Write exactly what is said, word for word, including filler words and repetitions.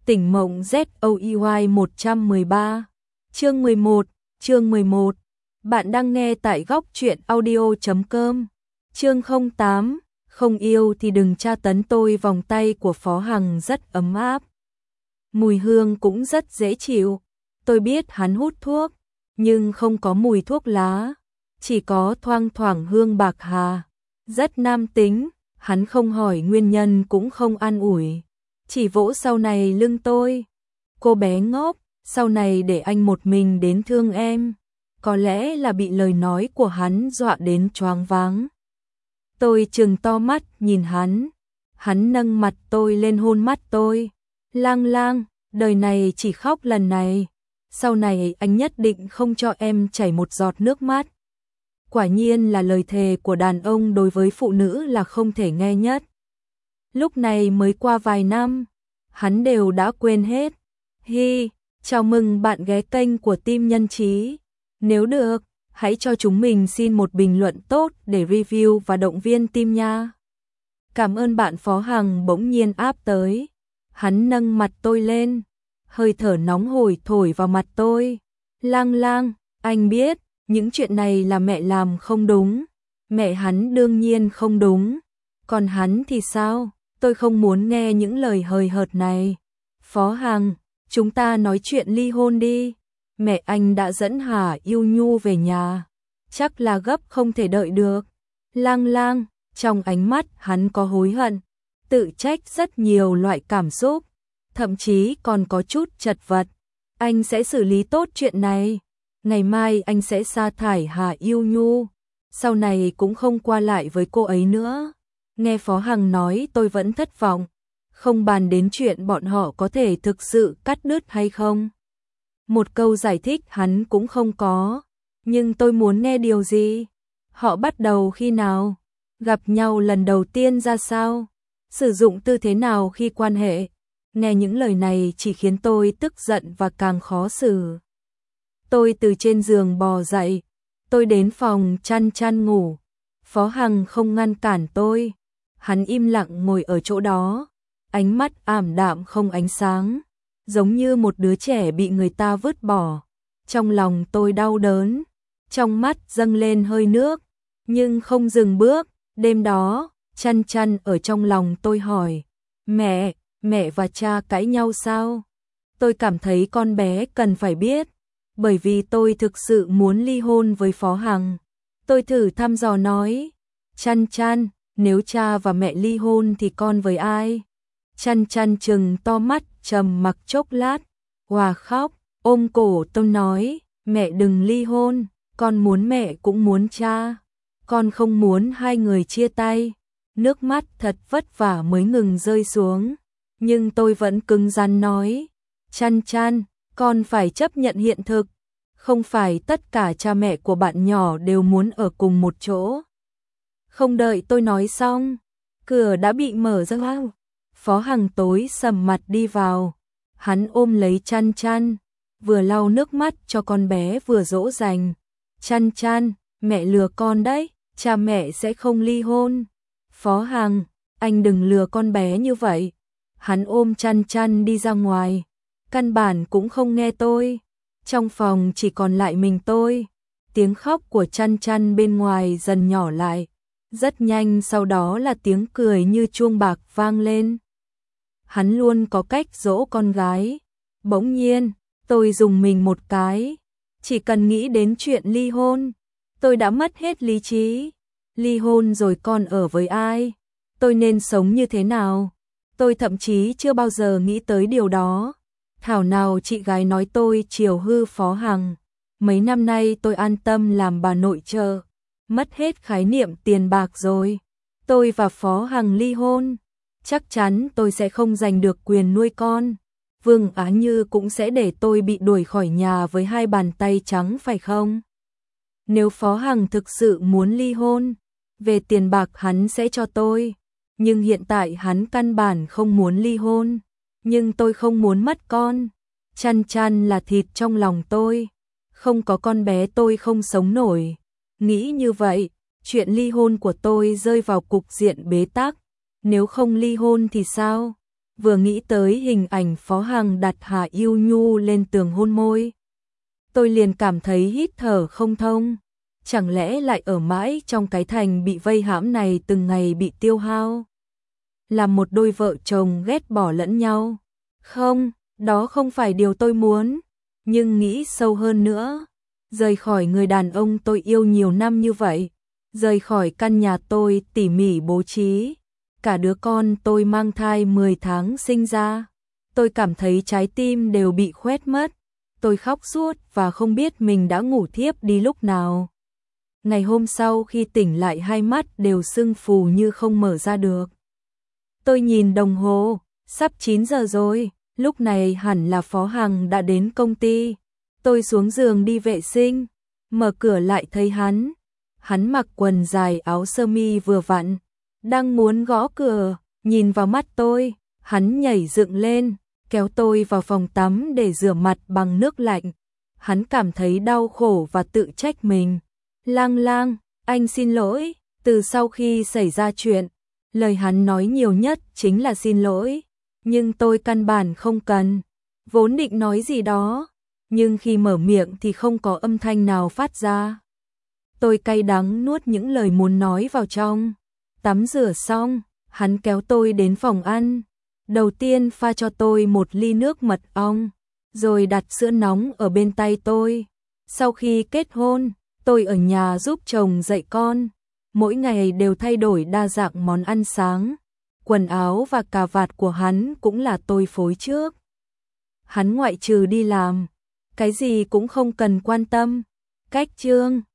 Tỉnh mộng Z O E Y một trăm mười ba. Chương mười một, chương mười một. Bạn đang nghe tại góc truyện audio chấm com. Chương không tám, không yêu thì đừng tra tấn tôi. Vòng tay của Phó Hằng rất ấm áp. Mùi hương cũng rất dễ chịu. Tôi biết hắn hút thuốc, nhưng không có mùi thuốc lá, chỉ có thoang thoảng hương bạc hà. Rất nam tính, hắn không hỏi nguyên nhân cũng không an ủi, chỉ vỗ sau này lưng tôi. Cô bé ngốc, sau này để anh một mình đến thương em. Có lẽ là bị lời nói của hắn dọa đến choáng váng. Tôi trừng to mắt nhìn hắn. Hắn nâng mặt tôi lên hôn mắt tôi. Lang Lang, đời này chỉ khóc lần này. Sau này anh nhất định không cho em chảy một giọt nước mắt. Quả nhiên là lời thề của đàn ông đối với phụ nữ là không thể nghe nhất. Lúc này mới qua vài năm, hắn đều đã quên hết. Hi, chào mừng bạn ghé kênh của Team Nhân Trí. Nếu được, hãy cho chúng mình xin một bình luận tốt để review và động viên team nha. Cảm ơn bạn. Phó Hằng bỗng nhiên áp tới. Hắn nâng mặt tôi lên, hơi thở nóng hổi thổi vào mặt tôi. Lang Lang, anh biết, những chuyện này là mẹ làm không đúng. Mẹ hắn đương nhiên không đúng. Còn hắn thì sao? Tôi không muốn nghe những lời hời hợt này. Phó Hằng, chúng ta nói chuyện ly hôn đi. Mẹ anh đã dẫn Hà Yêu Nhu về nhà, chắc là gấp không thể đợi được. Lang Lang, trong ánh mắt hắn có hối hận, tự trách, rất nhiều loại cảm xúc, thậm chí còn có chút chật vật. Anh sẽ xử lý tốt chuyện này. Ngày mai anh sẽ sa thải Hà Yêu Nhu, sau này cũng không qua lại với cô ấy nữa. Nghe Phó Hằng nói tôi vẫn thất vọng. Không bàn đến chuyện bọn họ có thể thực sự cắt đứt hay không. Một câu giải thích hắn cũng không có. Nhưng tôi muốn nghe điều gì? Họ bắt đầu khi nào? Gặp nhau lần đầu tiên ra sao? Sử dụng tư thế nào khi quan hệ? Nghe những lời này chỉ khiến tôi tức giận và càng khó xử. Tôi từ trên giường bò dậy. Tôi đến phòng chăn chăn ngủ. Phó Hằng không ngăn cản tôi. Hắn im lặng ngồi ở chỗ đó. Ánh mắt ảm đạm không ánh sáng, giống như một đứa trẻ bị người ta vứt bỏ. Trong lòng tôi đau đớn, trong mắt dâng lên hơi nước, nhưng không dừng bước. Đêm đó, chăn chăn ở trong lòng tôi hỏi, mẹ, mẹ và cha cãi nhau sao? Tôi cảm thấy con bé cần phải biết, bởi vì tôi thực sự muốn ly hôn với Phó Hằng. Tôi thử thăm dò nói, chăn chăn, nếu cha và mẹ ly hôn thì con với ai? Chăn chăn trừng to mắt, trầm mặc chốc lát, hòa khóc, ôm cổ tôi nói, mẹ đừng ly hôn, con muốn mẹ cũng muốn cha, con không muốn hai người chia tay. Nước mắt thật vất vả mới ngừng rơi xuống, nhưng tôi vẫn cứng rắn nói, chăn chăn, con phải chấp nhận hiện thực, không phải tất cả cha mẹ của bạn nhỏ đều muốn ở cùng một chỗ. Không đợi tôi nói xong, cửa đã bị mở ra. Phó Hằng tối sầm mặt đi vào. Hắn ôm lấy chăn chăn, vừa lau nước mắt cho con bé vừa dỗ dành. Chăn chăn, mẹ lừa con đấy, cha mẹ sẽ không ly hôn. Phó Hằng, anh đừng lừa con bé như vậy. Hắn ôm chăn chăn đi ra ngoài, căn bản cũng không nghe tôi. Trong phòng chỉ còn lại mình tôi. Tiếng khóc của chăn chăn bên ngoài dần nhỏ lại. Rất nhanh sau đó là tiếng cười như chuông bạc vang lên. Hắn luôn có cách dỗ con gái. Bỗng nhiên, tôi rùng mình một cái. Chỉ cần nghĩ đến chuyện ly hôn, tôi đã mất hết lý trí. Ly hôn rồi con ở với ai? Tôi nên sống như thế nào? Tôi thậm chí chưa bao giờ nghĩ tới điều đó. Thảo nào chị gái nói tôi chiều hư Phó Hằng. Mấy năm nay tôi an tâm làm bà nội trợ, mất hết khái niệm tiền bạc rồi. Tôi và Phó Hằng ly hôn, chắc chắn tôi sẽ không giành được quyền nuôi con. Vương Á Như cũng sẽ để tôi bị đuổi khỏi nhà với hai bàn tay trắng phải không? Nếu Phó Hằng thực sự muốn ly hôn, về tiền bạc hắn sẽ cho tôi. Nhưng hiện tại hắn căn bản không muốn ly hôn. Nhưng tôi không muốn mất con. Chăn chăn là thịt trong lòng tôi. Không có con bé tôi không sống nổi. Nghĩ như vậy, chuyện ly hôn của tôi rơi vào cục diện bế tắc. Nếu không ly hôn thì sao? vừa nghĩ tới hình ảnh Phó Hằng đặt Hà Yêu Nhu lên tường hôn môi. Tôi liền cảm thấy hít thở không thông, chẳng lẽ lại ở mãi trong cái thành bị vây hãm này từng ngày bị tiêu hao. Làm một đôi vợ chồng ghét bỏ lẫn nhau. Không, đó không phải điều tôi muốn, nhưng nghĩ sâu hơn nữa, rời khỏi người đàn ông tôi yêu nhiều năm như vậy, rời khỏi căn nhà tôi tỉ mỉ bố trí, cả đứa con tôi mang thai mười tháng sinh ra, tôi cảm thấy trái tim đều bị khoét mất, tôi khóc suốt và không biết mình đã ngủ thiếp đi lúc nào. Ngày hôm sau khi tỉnh lại hai mắt đều sưng phù như không mở ra được. Tôi nhìn đồng hồ, sắp chín giờ rồi, lúc này hẳn là Phó Hằng đã đến công ty. Tôi xuống giường đi vệ sinh, mở cửa lại thấy hắn. Hắn mặc quần dài áo sơ mi vừa vặn, đang muốn gõ cửa, nhìn vào mắt tôi, hắn nhảy dựng lên, kéo tôi vào phòng tắm để rửa mặt bằng nước lạnh. Hắn cảm thấy đau khổ và tự trách mình. Lang Lang, anh xin lỗi, từ sau khi xảy ra chuyện, lời hắn nói nhiều nhất chính là xin lỗi, nhưng tôi căn bản không cần, vốn định nói gì đó, nhưng khi mở miệng thì không có âm thanh nào phát ra. Tôi cay đắng nuốt những lời muốn nói vào trong. Tắm rửa xong, hắn kéo tôi đến phòng ăn, đầu tiên pha cho tôi một ly nước mật ong, rồi đặt sữa nóng ở bên tay tôi. Sau khi kết hôn, tôi ở nhà giúp chồng dạy con, mỗi ngày đều thay đổi đa dạng món ăn sáng, quần áo và cà vạt của hắn cũng là tôi phối trước. Hắn ngoại trừ đi làm, cái gì cũng không cần quan tâm. Cách chương